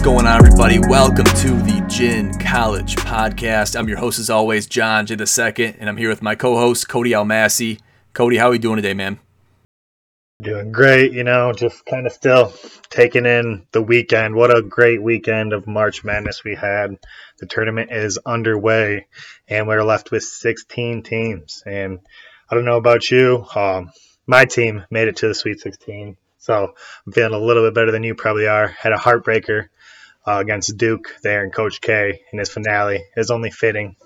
going on, everybody? Welcome to the Gin College Podcast. I'm your host, as always, John J. II, and I'm here with my co-host, Cody Almasi. Cody, how are you doing today, man? Doing great, just kind of still taking in the weekend. What a great weekend of March Madness we had. The tournament is underway, and we're left with 16 teams. And I don't know about you, my team made it to the Sweet 16, so I'm feeling a little bit better than you probably are. Had a heartbreaker against Duke there in Coach K in his finale. It was only fitting.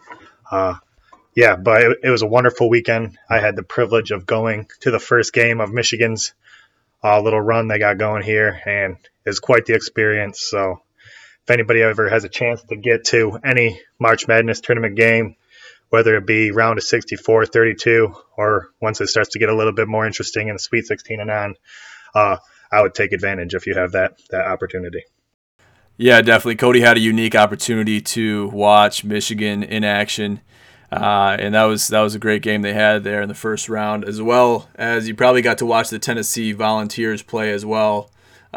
But it was a wonderful weekend. I had the privilege of going to the first game of Michigan's little run they got going here, and it was quite the experience. So if anybody ever has a chance to get to any March Madness tournament game, whether it be round of 64, 32, or once it starts to get a little bit more interesting in the Sweet 16 and on, I would take advantage if you have that opportunity. Yeah, definitely. Cody had a unique opportunity to watch Michigan in action. And that was a great game they had there in the first round, as well as you probably got to watch the Tennessee Volunteers play as well.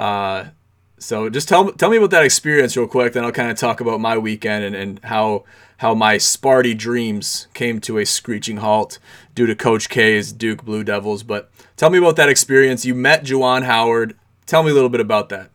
So just tell me about that experience real quick, then I'll kind of talk about my weekend and how my Sparty dreams came to a screeching halt due to Coach K's Duke Blue Devils. But tell me about that experience. You met Juwan Howard. Tell me a little bit about that.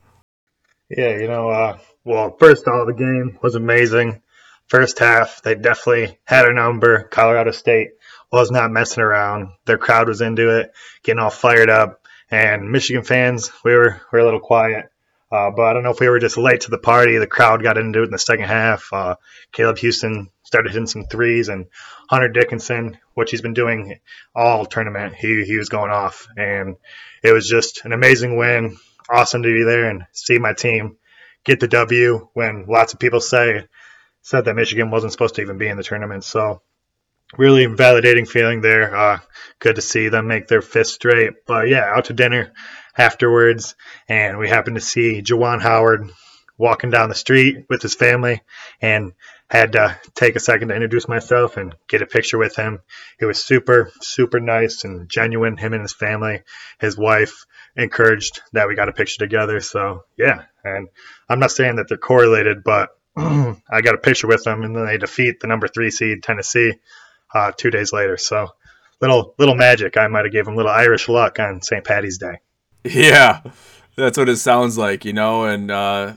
Yeah, well, first of all, the game was amazing. First half, they definitely had a number. Colorado State was not messing around. Their crowd was into it, getting all fired up. And Michigan fans, we were a little quiet. But I don't know if we were just late to the party. The crowd got into it in the second half. Caleb Houston started hitting some threes, and Hunter Dickinson, which he's been doing all tournament, he was going off. And it was just an amazing win. Awesome to be there and see my team get the W when lots of people said that Michigan wasn't supposed to even be in the tournament. So really validating feeling there. Good to see them make their fifth straight. But yeah, out to dinner afterwards, and we happened to see Juwan Howard walking down the street with his family, and had to take a second to introduce myself and get a picture with him. It was super, super nice and genuine. Him and his family, his wife, encouraged that we got a picture together. So yeah, and I'm not saying that they're correlated, but I got a picture with them, and then they defeat the number 3 seed Tennessee 2 days later. So little magic. I might have gave them a little Irish luck on St. Patty's Day. Yeah, that's what it sounds like, and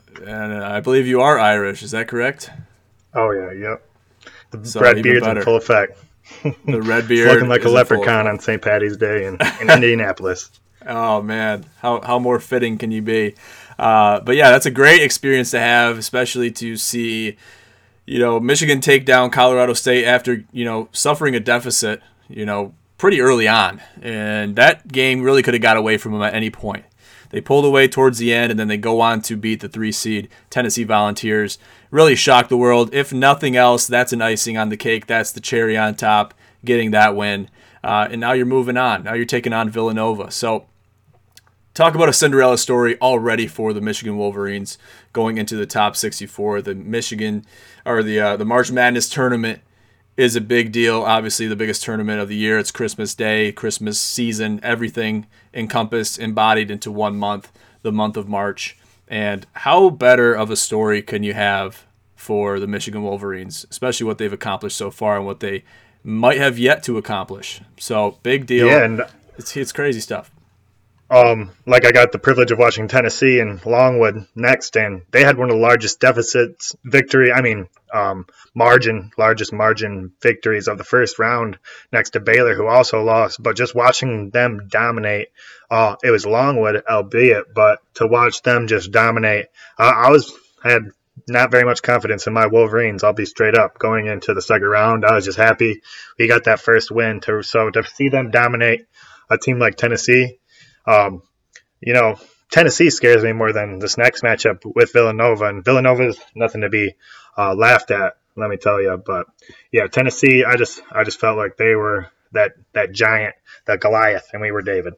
I believe you are Irish. Is that correct? Oh yeah, yep. The red beard's in full effect. The red beard, looking like a leprechaun on St. Patty's Day in Indianapolis. Oh man, how more fitting can you be? But yeah, that's a great experience to have, especially to see, Michigan take down Colorado State after, suffering a deficit, pretty early on. And that game really could have got away from them at any point. They pulled away towards the end, and then they go on to beat the 3 seed Tennessee Volunteers. Really shocked the world. If nothing else, that's an icing on the cake. That's the cherry on top, getting that win. And now you're moving on. Now you're taking on Villanova. So talk about a Cinderella story already for the Michigan Wolverines going into the top 64. The March Madness tournament is a big deal. Obviously, the biggest tournament of the year. It's Christmas Day, Christmas season, everything encompassed, embodied into 1 month, the month of March. And how better of a story can you have for the Michigan Wolverines, especially what they've accomplished so far and what they might have yet to accomplish? So big deal. Yeah, and it's crazy stuff. I got the privilege of watching Tennessee and Longwood next, and they had one of the largest largest margin victories of the first round next to Baylor, who also lost. But just watching them dominate, it was Longwood, albeit, but to watch them just dominate, I had not very much confidence in my Wolverines. I'll be straight up going into the second round. I was just happy we got that first win. To see them dominate a team like Tennessee. Tennessee scares me more than this next matchup with Villanova, and Villanova is nothing to be laughed at, let me tell you. But yeah, Tennessee, I just felt like they were that giant, that Goliath, and we were David.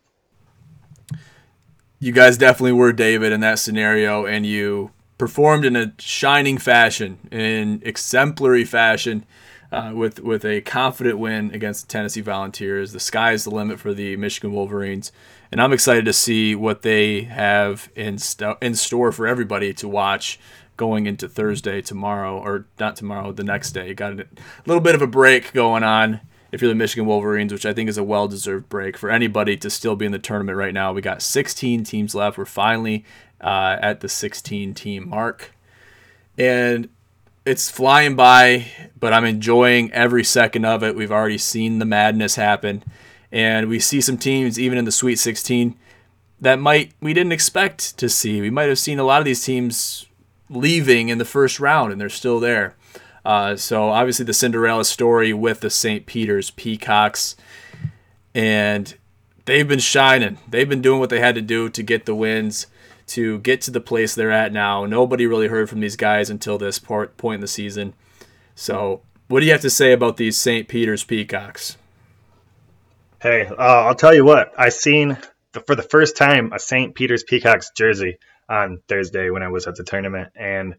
You guys definitely were David in that scenario, and you performed in a shining fashion, in exemplary fashion. With a confident win against the Tennessee Volunteers. The sky's the limit for the Michigan Wolverines, and I'm excited to see what they have in store for everybody to watch going into Thursday tomorrow, or not tomorrow, the next day. Got a little bit of a break going on if you're the Michigan Wolverines, which I think is a well-deserved break for anybody to still be in the tournament right now. We got 16 teams left. We're finally at the 16-team mark. And it's flying by, but I'm enjoying every second of it. We've already seen the madness happen. And we see some teams, even in the Sweet 16, that we didn't expect to see. We might have seen a lot of these teams leaving in the first round, and they're still there. So obviously the Cinderella story with the St. Peter's Peacocks, and they've been shining. They've been doing what they had to do to get the wins, to get to the place they're at now. Nobody really heard from these guys until this point in the season. So what do you have to say about these St. Peter's Peacocks? Hey, I'll tell you what. I seen for the first time a St. Peter's Peacocks jersey on Thursday when I was at the tournament, and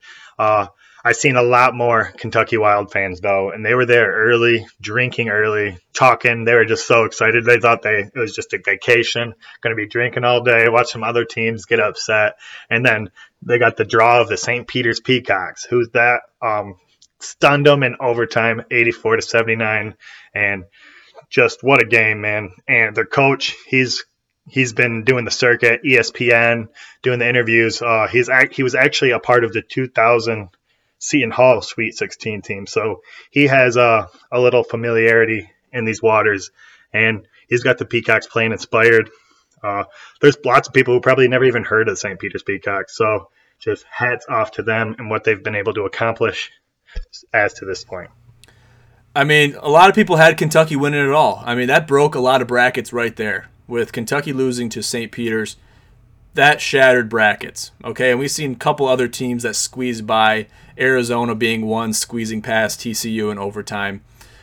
I seen a lot more Kentucky Wild fans though, and they were there early, drinking early, talking. They were just so excited. They thought it was just a vacation, going to be drinking all day, watch some other teams get upset, and then they got the draw of the St. Peter's Peacocks. Who's that? Stunned them in overtime, 84-79, and just what a game, man. And their coach, he's been doing the circuit, ESPN, doing the interviews. He was actually a part of the 2000 Seton Hall Sweet 16 team, so he has a little familiarity in these waters, and he's got the Peacocks playing inspired. There's lots of people who probably never even heard of St. Peter's Peacocks, so just hats off to them and what they've been able to accomplish as to this point. I mean, a lot of people had Kentucky winning it all. I mean, that broke a lot of brackets right there. With Kentucky losing to St. Peter's, that shattered brackets. Okay, and we've seen a couple other teams that squeezed by, Arizona being one, squeezing past TCU in overtime,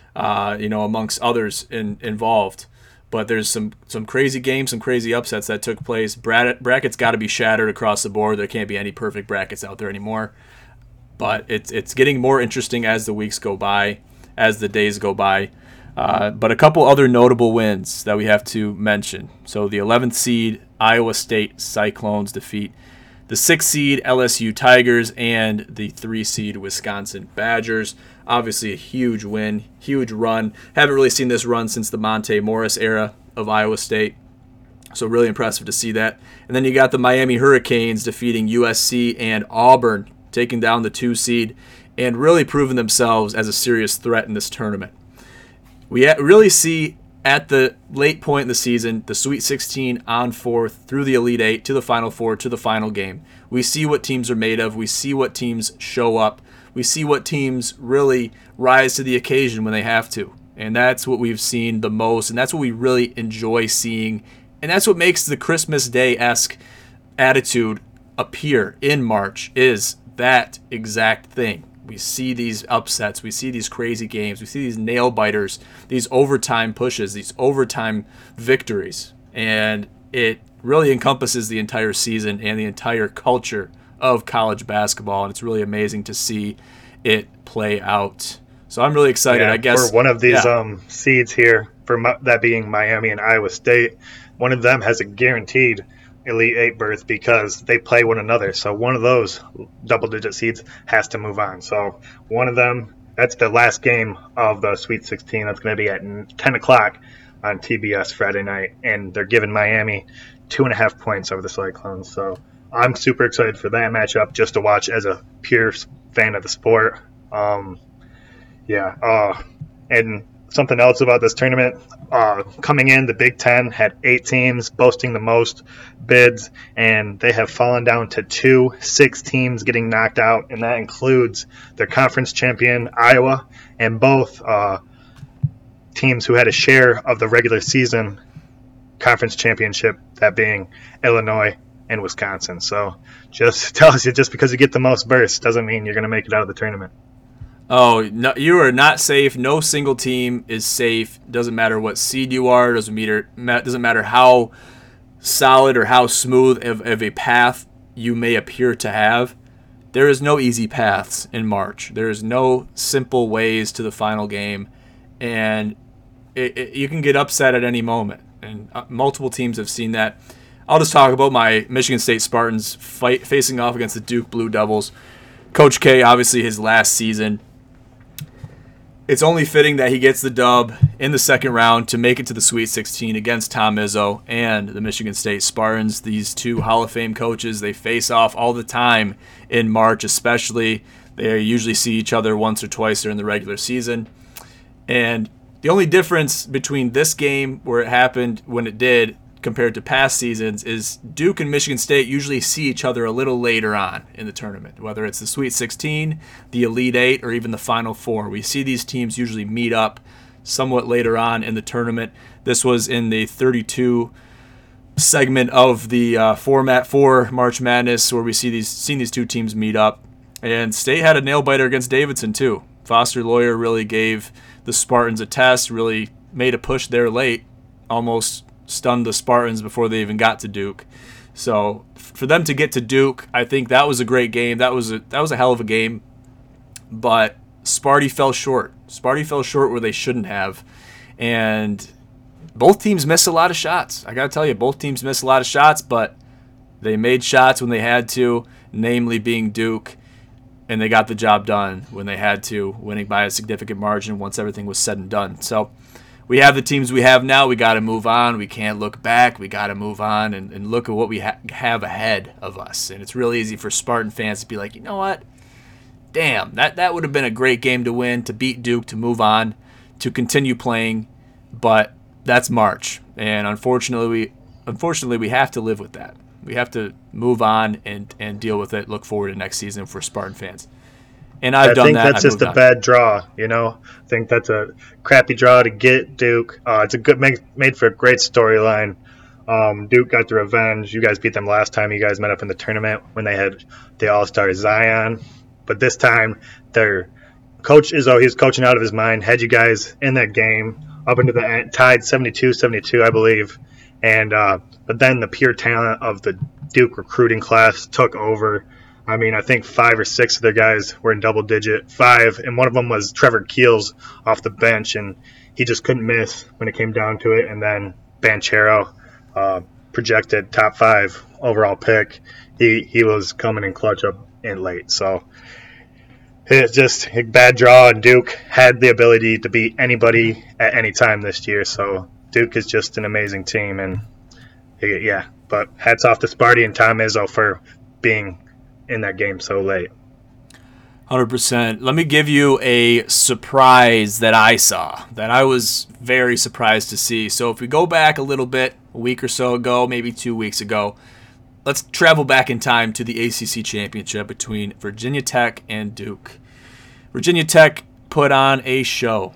amongst others involved. But there's some crazy games, some crazy upsets that took place. Brackets got to be shattered across the board. There can't be any perfect brackets out there anymore. But it's getting more interesting as the weeks go by, as the days go by. But a couple other notable wins that we have to mention. So the 11th seed Iowa State Cyclones defeat the 6th seed LSU Tigers and the 3 seed Wisconsin Badgers. Obviously a huge win, huge run. Haven't really seen this run since the Monte Morris era of Iowa State. So really impressive to see that. And then you got the Miami Hurricanes defeating USC and Auburn, taking down the 2 seed and really proving themselves as a serious threat in this tournament. We really see at the late point in the season, the Sweet 16 on forth through the Elite 8 to the Final Four to the final game. We see what teams are made of. We see what teams show up. We see what teams really rise to the occasion when they have to. And that's what we've seen the most, and that's what we really enjoy seeing. And that's what makes the Christmas Day-esque attitude appear in March, is that exact thing. We see these upsets. We see these crazy games. We see these nail-biters, these overtime pushes, these overtime victories. And it really encompasses the entire season and the entire culture of college basketball. And it's really amazing to see it play out. So I'm really excited, I guess. For one of these seeds here, that being Miami and Iowa State, one of them has a guaranteed Elite 8 berth because they play one another. So one of those double-digit seeds has to move on. So one of them, that's the last game of the Sweet 16. That's going to be at 10 o'clock on TBS Friday night. And they're giving Miami 2.5 points over the Cyclones. So I'm super excited for that matchup just to watch as a pure fan of the sport. And something else about this tournament, coming in, the Big Ten had 8 teams boasting the most bids, and they have fallen down to 6 teams getting knocked out, and that includes their conference champion, Iowa, and both teams who had a share of the regular season conference championship, that being Illinois and Wisconsin. So just tells you, just because you get the most berths doesn't mean you're going to make it out of the tournament. Oh, no, you are not safe. No single team is safe. Doesn't matter what seed you are. Doesn't matter how solid or how smooth of a path you may appear to have. There is no easy paths in March. There is no simple ways to the final game, and you can get upset at any moment. And multiple teams have seen that. I'll just talk about my Michigan State Spartans facing off against the Duke Blue Devils. Coach K, obviously his last season. It's only fitting that he gets the dub in the second round to make it to the Sweet 16 against Tom Izzo and the Michigan State Spartans. These two Hall of Fame coaches, they face off all the time in March especially. They usually see each other once or twice during the regular season. And the only difference between this game, where it happened when it did, compared to past seasons, is Duke and Michigan State usually see each other a little later on in the tournament, whether it's the Sweet 16, the Elite Eight, or even the Final Four. We see these teams usually meet up somewhat later on in the tournament. This was in the 32 segment of the format for March Madness, where we seen these two teams meet up. And State had a nail-biter against Davidson, too. Foster Loyer really gave the Spartans a test, really made a push there late, almost stunned the Spartans before they even got to Duke. So for them to get to Duke, I think that was a great game. That was a hell of a game. But Sparty fell short. Sparty fell short where they shouldn't have. And both teams missed a lot of shots. I got to tell you, both teams missed a lot of shots, but they made shots when they had to, namely being Duke. And they got the job done when they had to, winning by a significant margin once everything was said and done. So we have the teams we have now. We got to move on. We can't look back. We got to move on and look at what we have ahead of us. And it's really easy for Spartan fans to be like, you know what? Damn, that would have been a great game to win, to beat Duke, to move on, to continue playing. But that's March. And unfortunately, we have to live with that. We have to move on and deal with it, look forward to next season for Spartan fans. And I think that's just a bad draw, you know. I think that's a crappy draw to get Duke. It's a good made for a great storyline. Duke got the revenge. You guys beat them last time you guys met up in the tournament when they had the All-Star Zion. But this time, their coach Izzo, he was coaching out of his mind, had you guys in that game up into the end, tied 72-72, I believe. And but then the pure talent of the Duke recruiting class took over. I mean, I think 5 or 6 of their guys were in double digit, 5, and one of them was Trevor Keels off the bench, and he just couldn't miss when it came down to it. And then Banchero, projected top 5 overall pick, he was coming in clutch up in late. So it's just a bad draw, and Duke had the ability to beat anybody at any time this year. So Duke is just an amazing team, and yeah. But hats off to Sparty and Tom Izzo for being in that game so late. 100%. Let me give you a surprise that I saw, that I was very surprised to see. So if we go back a little bit, a week or so ago, maybe 2 weeks ago, let's travel back in time to the ACC championship between Virginia Tech and Duke. Virginia Tech put on a show.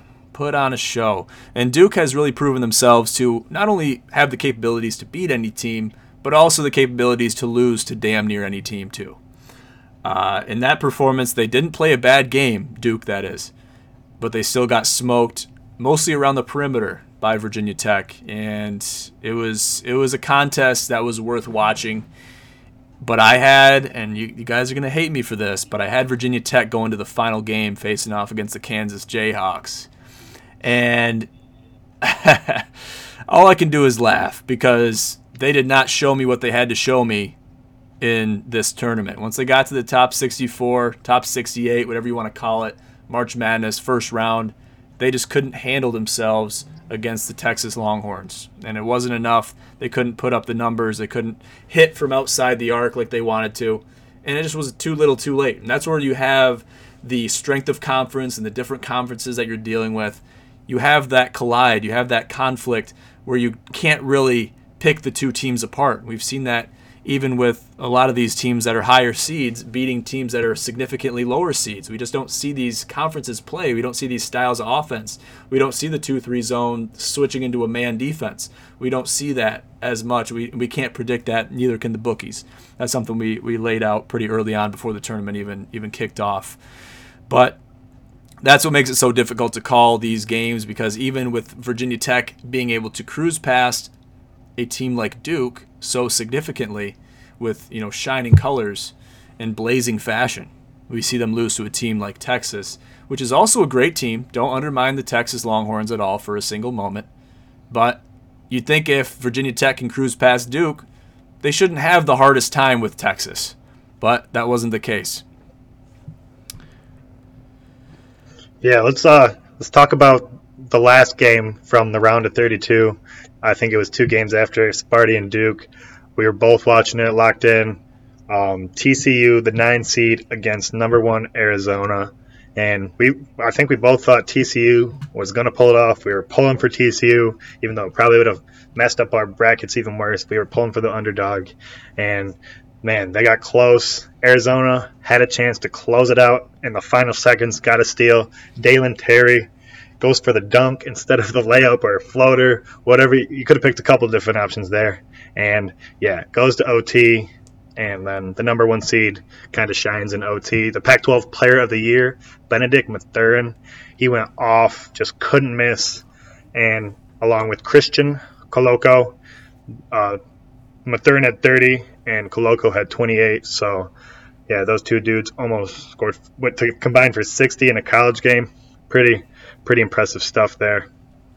And Duke has really proven themselves to not only have the capabilities to beat any team, but also the capabilities to lose to damn near any team too. In that performance, they didn't play a bad game, Duke that is, but they still got smoked, mostly around the perimeter by Virginia Tech, and it was a contest that was worth watching. But I had, and you guys are going to hate me for this, but I had Virginia Tech going to the final game facing off against the Kansas Jayhawks. And all I can do is laugh because they did not show me what they had to show me in this tournament. Once they got to the top 64, top 68, whatever you want to call it, March Madness, first round, they just couldn't handle themselves against the Texas Longhorns. And it wasn't enough. They couldn't put up the numbers. They couldn't hit from outside the arc like they wanted to. And it just was too little too late. And that's where you have the strength of conference and the different conferences that you're dealing with. You have that collide. You have that conflict where you can't really pick the two teams apart. We've seen that even with a lot of these teams that are higher seeds beating teams that are significantly lower seeds. We just don't see these conferences play. We don't see these styles of offense. We don't see the 2-3 zone switching into a man defense. We don't see that as much. We can't predict that, neither can the bookies. That's something we laid out pretty early on before the tournament even kicked off. But that's what makes it so difficult to call these games, because even with Virginia Tech being able to cruise past a team like Duke so significantly with, shining colors and blazing fashion, we see them lose to a team like Texas, which is also a great team. Don't undermine the Texas Longhorns at all for a single moment. But you'd think if Virginia Tech can cruise past Duke, they shouldn't have the hardest time with Texas. But that wasn't the case. Yeah, let's talk about the last game from the round of 32. I think it was 2 games after Sparty and Duke. We were both watching it, locked in. TCU, the 9 seed, against number 1 Arizona, and I think we both thought TCU was going to pull it off. We were pulling for TCU, even though it probably would have messed up our brackets even worse. We were pulling for the underdog, and man, they got close. Arizona had a chance to close it out in the final seconds, got a steal. Dalen Terry goes for the dunk instead of the layup or floater, whatever. You could have picked a couple different options there. And yeah, goes to OT, and then the number 1 seed kind of shines in OT. The Pac-12 Player of the Year, Benedict Mathurin, he went off, just couldn't miss. And along with Christian Koloko, Mathurin had 30 and Koloko had 28. So yeah, those 2 dudes almost scored, went to combine for 60 in a college game. Pretty impressive stuff there.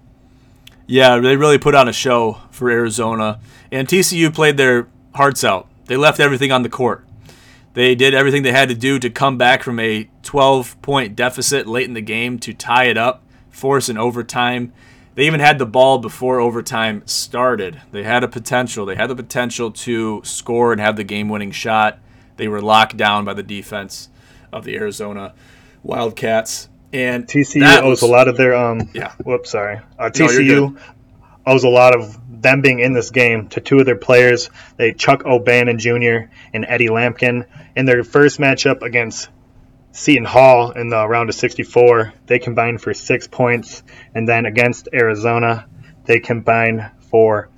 Yeah, they really put on a show for Arizona. And TCU played their hearts out. They left everything on the court. They did everything they had to do to come back from a 12-point deficit late in the game to tie it up, force an overtime. They even had the ball before overtime started. They had a potential. They had the potential to score and have the game-winning shot. They were locked down by the defense of the Arizona Wildcats. And TCU owes a lot of their yeah. Whoops, sorry. TCU owes a lot of them being in this game to 2 of their players. Chuck O'Bannon Jr. and Eddie Lampkin. In their first matchup against Seton Hall in the round of 64, they combined for 6 points. And then against Arizona, they combined for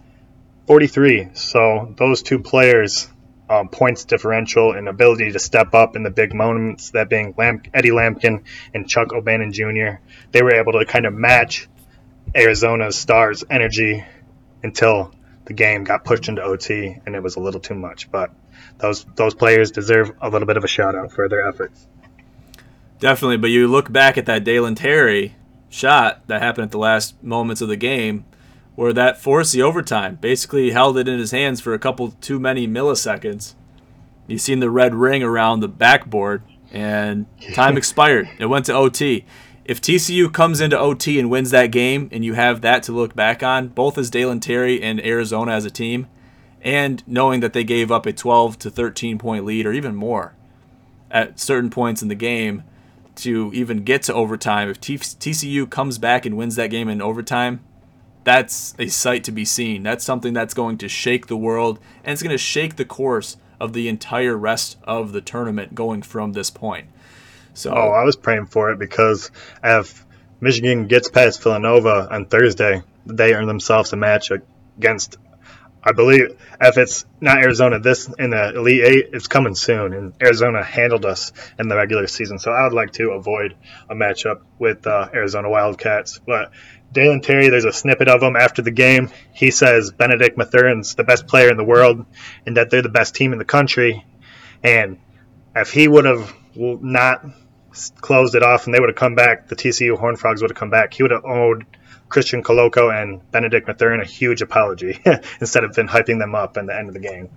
43. So those 2 players, points differential and ability to step up in the big moments, that being Eddie Lampkin and Chuck O'Bannon Jr., they were able to kind of match Arizona's stars' energy until the game got pushed into OT, and it was a little too much. But those players deserve a little bit of a shout out for their efforts. Definitely, but you look back at that Dalen Terry shot that happened at the last moments of the game, where that forced the overtime. Basically held it in his hands for a couple too many milliseconds. You've seen the red ring around the backboard, and time expired. It went to OT. If TCU comes into OT and wins that game, and you have that to look back on, both as Dalen Terry and Arizona as a team, and knowing that they gave up a 12 to 13 point lead or even more at certain points in the game to even get to overtime, if TCU comes back and wins that game in overtime, that's a sight to be seen. That's something that's going to shake the world, and it's going to shake the course of the entire rest of the tournament going from this point. So, I was praying for it, because if Michigan gets past Villanova on Thursday, they earn themselves a match against, I believe, if it's not Arizona this in the Elite Eight, it's coming soon. And Arizona handled us in the regular season, so I would like to avoid a matchup with Arizona Wildcats. But Dalen Terry, there's a snippet of him after the game. He says Benedict Mathurin's the best player in the world and that they're the best team in the country. And if he would have not closed it off and they would have come back, the TCU Horned Frogs would have come back, he would have owed Christian Koloko and Benedict Mathurin a huge apology instead of been hyping them up in the end of the game.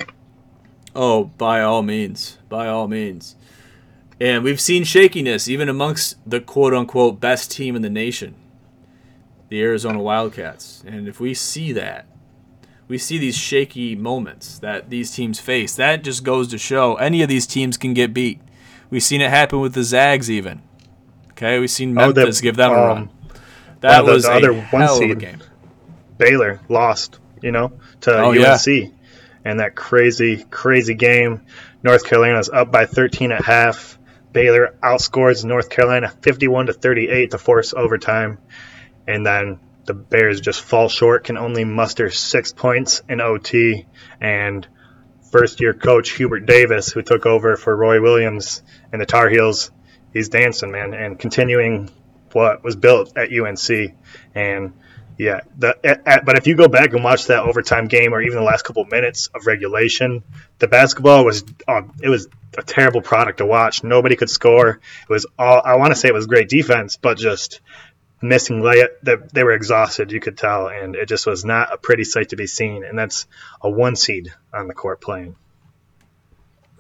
Oh, by all means. By all means. And we've seen shakiness even amongst the quote-unquote best team in the nation, the Arizona Wildcats. And if we see that, we see these shaky moments that these teams face, that just goes to show any of these teams can get beat. We've seen it happen with the Zags even. Okay, we've seen Memphis give them a run. That was the other hell of a game. Baylor lost, to UNC. Yeah. And that crazy, crazy game. North Carolina's up by 13 at half. Baylor outscores North Carolina 51-38 to force overtime. And then the Bears just fall short, can only muster 6 points in OT. And first-year coach Hubert Davis, who took over for Roy Williams and the Tar Heels, he's dancing, man, and continuing what was built at UNC. And yeah, but if you go back and watch that overtime game or even the last couple of minutes of regulation, the basketball was it was a terrible product to watch. Nobody could score. It was all, I want to say it was great defense, but just missing layup. They were exhausted, you could tell, and it just was not a pretty sight to be seen. And that's a 1 seed on the court playing.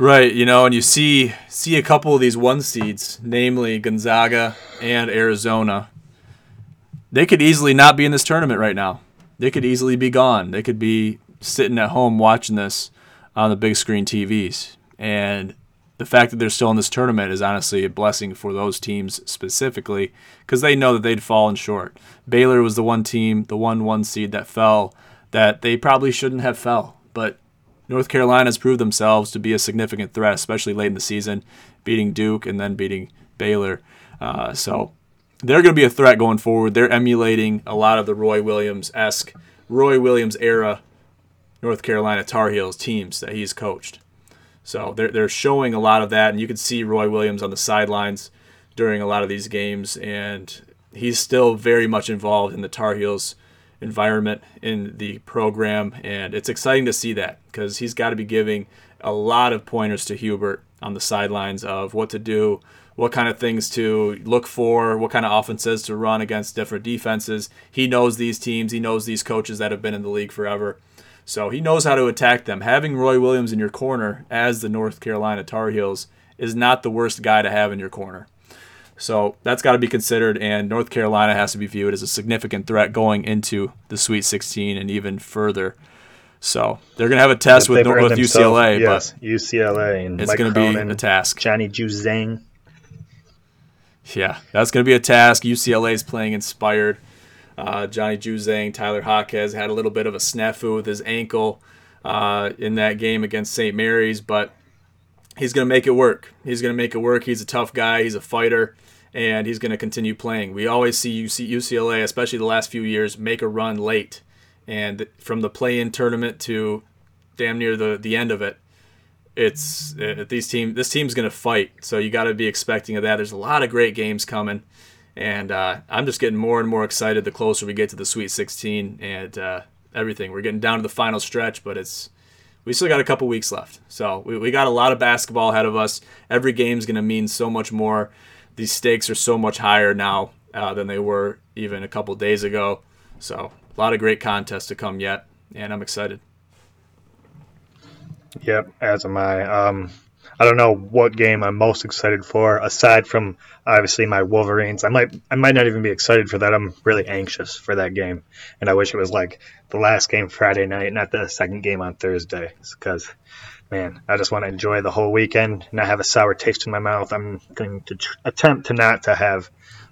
Right, and you see a couple of these one seeds, namely Gonzaga and Arizona. They could easily not be in this tournament right now. They could easily be gone. They could be sitting at home watching this on the big screen TVs. And the fact that they're still in this tournament is honestly a blessing for those teams specifically because they know that they'd fallen short. Baylor was the one team, the one seed that fell that they probably shouldn't have fell. But North Carolina's proved themselves to be a significant threat, especially late in the season, beating Duke and then beating Baylor. So they're going to be a threat going forward. They're emulating a lot of the Roy Williams-esque, Roy Williams era North Carolina Tar Heels teams that he's coached. So they're showing a lot of that, and you can see Roy Williams on the sidelines during a lot of these games, and he's still very much involved in the Tar Heels environment in the program, and it's exciting to see that because he's got to be giving a lot of pointers to Hubert on the sidelines of what to do, what kind of things to look for, what kind of offenses to run against different defenses. He knows these teams. He knows these coaches that have been in the league forever. So he knows how to attack them. Having Roy Williams in your corner as the North Carolina Tar Heels is not the worst guy to have in your corner. So that's got to be considered, and North Carolina has to be viewed as a significant threat going into the Sweet 16 and even further. So they're going to have a test with UCLA, yes, but UCLA and it's going to be a task. Johnny Juzang. Yeah, that's going to be a task. UCLA is playing inspired. Johnny Juzang, Tyler Hawkes had a little bit of a snafu with his ankle in that game against St. Mary's, but he's going to make it work. He's a tough guy. He's a fighter, and he's going to continue playing. We always see UCLA, especially the last few years, make a run late. And from the play-in tournament to damn near the end of it, this team's going to fight. So you got to be expecting of that. There's a lot of great games coming. And I'm just getting more and more excited the closer we get to the Sweet 16 and everything. We're getting down to the final stretch, but we still got a couple weeks left. So we got a lot of basketball ahead of us. Every game's going to mean so much more. These stakes are so much higher now than they were even a couple days ago. So a lot of great contests to come yet, and I'm excited. Yep, as am I. I don't know what game I'm most excited for, aside from obviously my Wolverines. I might not even be excited for that. I'm really anxious for that game, and I wish it was like the last game Friday night, not the second game on Thursday. Because, man, I just want to enjoy the whole weekend, not have a sour taste in my mouth. I'm going to attempt to not to have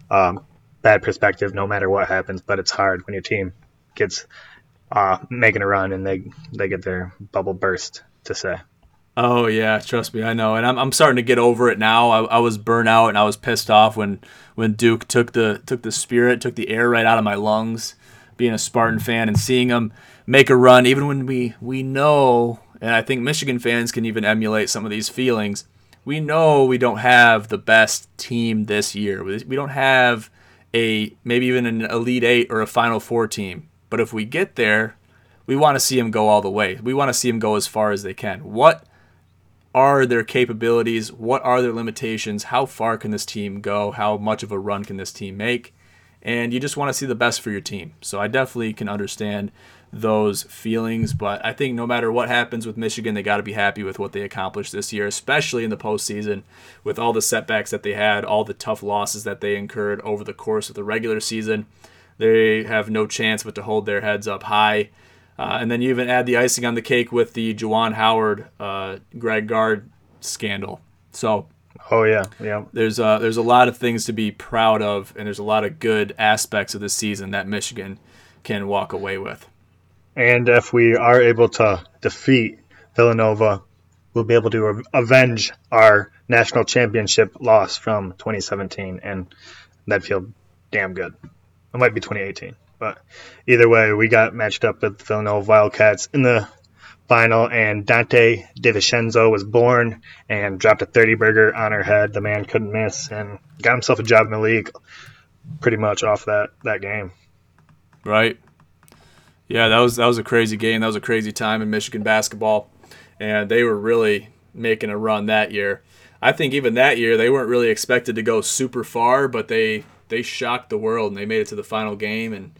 bad perspective no matter what happens, but it's hard when your team gets making a run and they get their bubble burst, to say. Oh yeah, trust me, I know, and I'm starting to get over it now. I was burnt out and I was pissed off when Duke took the air right out of my lungs, being a Spartan fan and seeing them make a run, even when we know, and I think Michigan fans can even emulate some of these feelings. We know we don't have the best team this year. We don't have maybe even an Elite Eight or a Final Four team. But if we get there, we want to see them go all the way. We want to see them go as far as they can. What are their capabilities? What are their limitations? How far can this team go? How much of a run can this team make? And you just want to see the best for your team. So I definitely can understand those feelings, but I think no matter what happens with Michigan, they got to be happy with what they accomplished this year, especially in the postseason with all the setbacks that they had, all the tough losses that they incurred over the course of the regular season. They have no chance but to hold their heads up high. And then you even add the icing on the cake with the Juwan Howard, Greg Gard scandal. So, oh yeah. There's a lot of things to be proud of, and there's a lot of good aspects of this season that Michigan can walk away with. And if we are able to defeat Villanova, we'll be able to avenge our national championship loss from 2017, and that'd feel damn good. It might be 2018. But either way, we got matched up with the Villanova Wildcats in the final, and Dante DiVincenzo was born and dropped a 30-burger on her head. The man couldn't miss and got himself a job in the league pretty much off that game. Right. Yeah, that was a crazy game. That was a crazy time in Michigan basketball, and they were really making a run that year. I think even that year they weren't really expected to go super far, but they shocked the world and they made it to the final game, and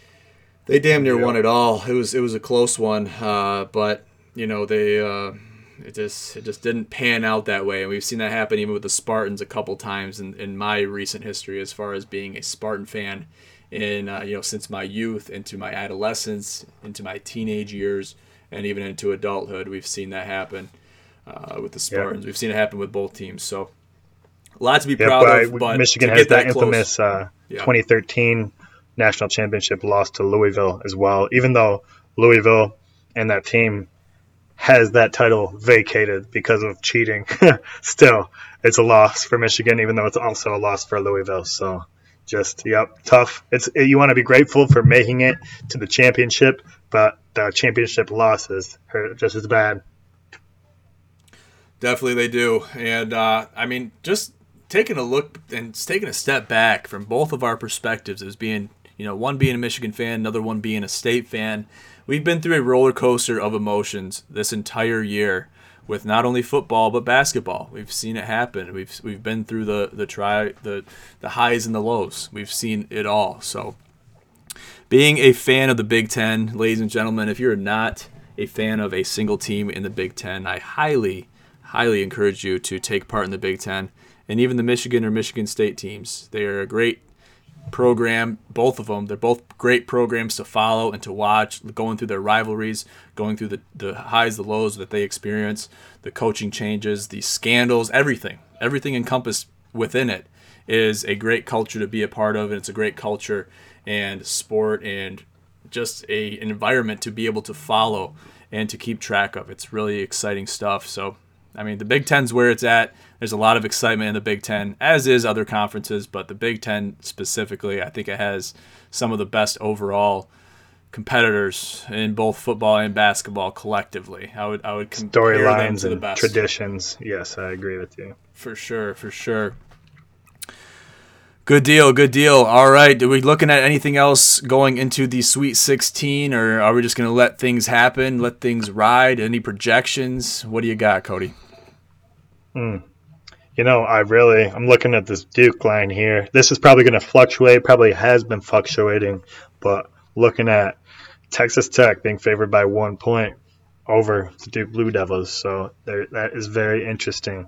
they damn near won it all. It was a close one, but they it just didn't pan out that way. And we've seen that happen even with the Spartans a couple times in my recent history as far as being a Spartan fan in since my youth into my adolescence, into my teenage years, and even into adulthood. We've seen that happen with the Spartans. Yep. We've seen it happen with both teams. So a lot to be proud of. But Michigan has that infamous 2013 national championship loss to Louisville as well. Even though Louisville and that team has that title vacated because of cheating, still it's a loss for Michigan, even though it's also a loss for Louisville. So tough. You want to be grateful for making it to the championship, but the championship losses hurt just as bad. Definitely they do. And just taking a look and taking a step back from both of our perspectives as being, one being a Michigan fan, another one being a State fan, we've been through a roller coaster of emotions this entire year with not only football but basketball. We've seen it happen. We've been through the highs and the lows. We've seen it all. So being a fan of the Big Ten, ladies and gentlemen, if you're not a fan of a single team in the Big Ten, I highly encourage you to take part in the Big Ten. And even the Michigan or Michigan State teams, they are a great program, both of them. They're both great programs to follow and to watch, going through their rivalries, going through the highs, the lows that they experience, the coaching changes, the scandals, everything encompassed within it is a great culture to be a part of, and it's a great culture and sport and just an environment to be able to follow and to keep track of. It's really exciting stuff. So the Big Ten's where it's at. There's a lot of excitement in the Big Ten, as is other conferences, but the Big Ten specifically, I think it has some of the best overall competitors in both football and basketball collectively. I would compare them to the best. Traditions. Yes, I agree with you. For sure. Good deal. All right, are we looking at anything else going into the Sweet 16, or are we just going to let things happen, let things ride? Any projections? What do you got, Cody? I'm looking at this Duke line here. This is probably going to fluctuate, probably has been fluctuating, but looking at Texas Tech being favored by 1 point over the Duke Blue Devils, so that is very interesting.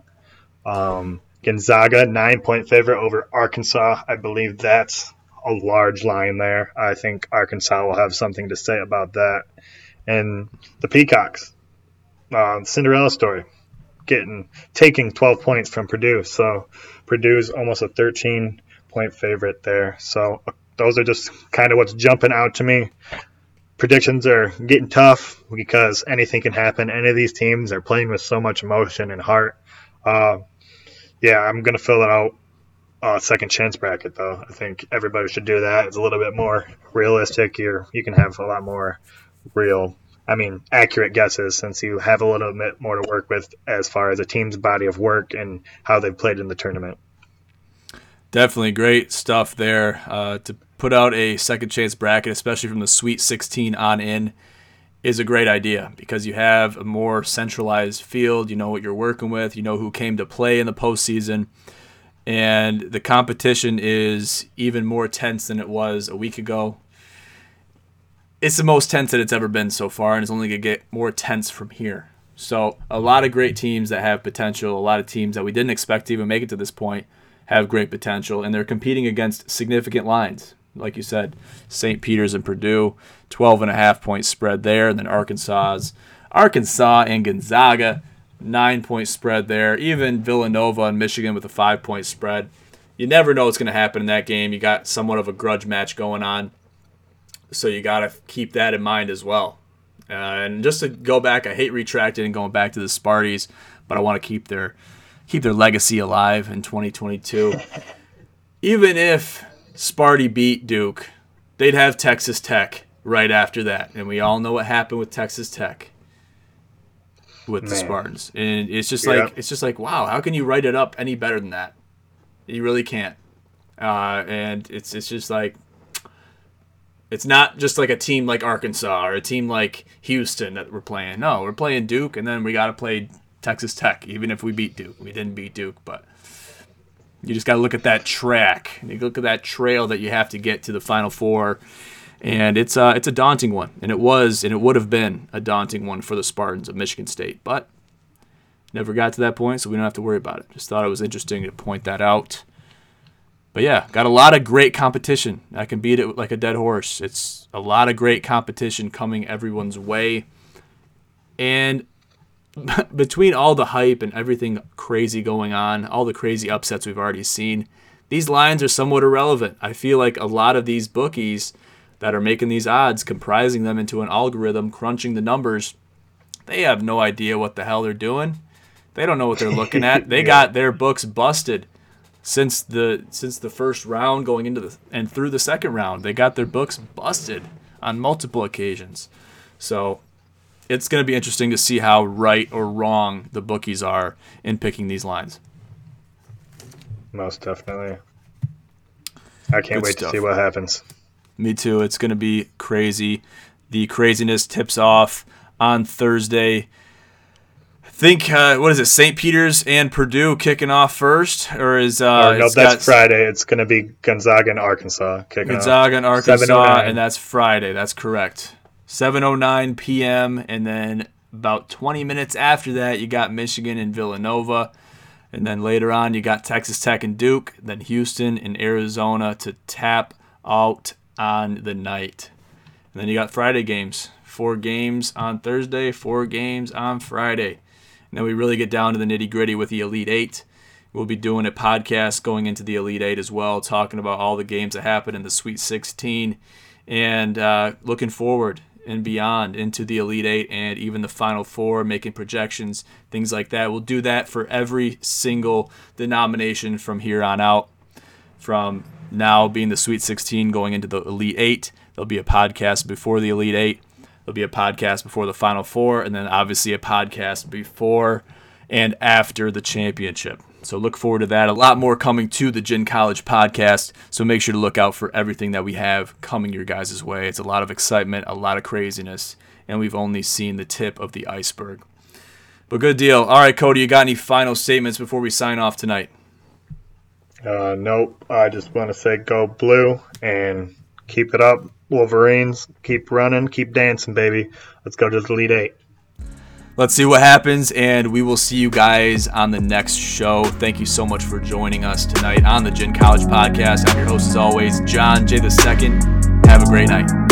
Gonzaga, 9-point favorite over Arkansas. I believe that's a large line there. I think Arkansas will have something to say about that. And the Peacocks, Cinderella story, taking 12 points from Purdue. So Purdue's almost a 13-point favorite there. So those are just kind of what's jumping out to me. Predictions are getting tough because anything can happen. Any of these teams are playing with so much emotion and heart. I'm going to fill it out second chance bracket, though. I think everybody should do that. It's a little bit more realistic. You can have a lot more accurate guesses since you have a little bit more to work with as far as a team's body of work and how they've played in the tournament. Definitely great stuff there. To put out a second chance bracket, especially from the Sweet 16 on in, is a great idea because you have a more centralized field. You know what you're working with. You know who came to play in the postseason. And the competition is even more tense than it was a week ago. It's the most tense that it's ever been so far, and it's only going to get more tense from here. So a lot of great teams that have potential, a lot of teams that we didn't expect to even make it to this point have great potential, and they're competing against significant lines. Like you said, St. Peter's and Purdue, 12.5-point spread there. And then Arkansas and Gonzaga, 9-point spread there. Even Villanova and Michigan with a 5-point spread. You never know what's going to happen in that game. You got somewhat of a grudge match going on. So you got to keep that in mind as well. And just to go back, I hate retracting and going back to the Sparties, but I want to keep their legacy alive in 2022. Even if Sparty beat Duke, they'd have Texas Tech right after that. And we all know what happened with Texas Tech with the Spartans. And it's just like, wow, how can you write it up any better than that? You really can't. And it's just like, it's not just like a team like Arkansas or a team like Houston that we're playing. No, we're playing Duke, and then we got to play Texas Tech, even if we beat Duke. We didn't beat Duke, but you just got to look at that track. You look at that trail that you have to get to the Final Four, and it's a daunting one. And it would have been a daunting one for the Spartans of Michigan State. But never got to that point, so we don't have to worry about it. Just thought it was interesting to point that out. But yeah, got a lot of great competition. I can beat it like a dead horse. It's a lot of great competition coming everyone's way. And between all the hype and everything crazy going on, all the crazy upsets we've already seen, these lines are somewhat irrelevant. I feel like a lot of these bookies that are making these odds, comprising them into an algorithm, crunching the numbers, they have no idea what the hell they're doing. They don't know what they're looking at. They got their books busted since the first round going into and through the second round. They got their books busted on multiple occasions. So it's going to be interesting to see how right or wrong the bookies are in picking these lines. Most definitely. I can't wait to see what happens. Me too. It's going to be crazy. The craziness tips off on Thursday. I think, what is it, St. Peter's and Purdue kicking off first? Or is no, that's Friday. It's going to be Gonzaga and Arkansas kicking off. Gonzaga and Arkansas, and that's Friday. That's correct. 7:09 p.m., and then about 20 minutes after that, you got Michigan and Villanova. And then later on, you got Texas Tech and Duke, then Houston and Arizona to tap out on the night. And then you got Friday games. 4 games on Thursday, 4 games on Friday. And then we really get down to the nitty-gritty with the Elite Eight. We'll be doing a podcast going into the Elite Eight as well, talking about all the games that happened in the Sweet 16 and looking forward and beyond into the Elite Eight and even the Final Four, making projections, things like that. We'll do that for every single denomination from here on out. From now being the Sweet 16 going into the Elite Eight, there'll be a podcast before the Elite Eight. There'll be a podcast before the Final Four, and then obviously a podcast before and after the championship. So look forward to that. A lot more coming to the Gin College podcast, so make sure to look out for everything that we have coming your guys' way. It's a lot of excitement, a lot of craziness, and we've only seen the tip of the iceberg. But good deal. All right, Cody, you got any final statements before we sign off tonight? Nope. I just want to say go blue and keep it up. Wolverines, keep running, keep dancing, baby. Let's go to the Elite Eight. Let's see what happens, and we will see you guys on the next show. Thank you so much for joining us tonight on the Gin College podcast. I'm your host, as always, John J. II. Have a great night.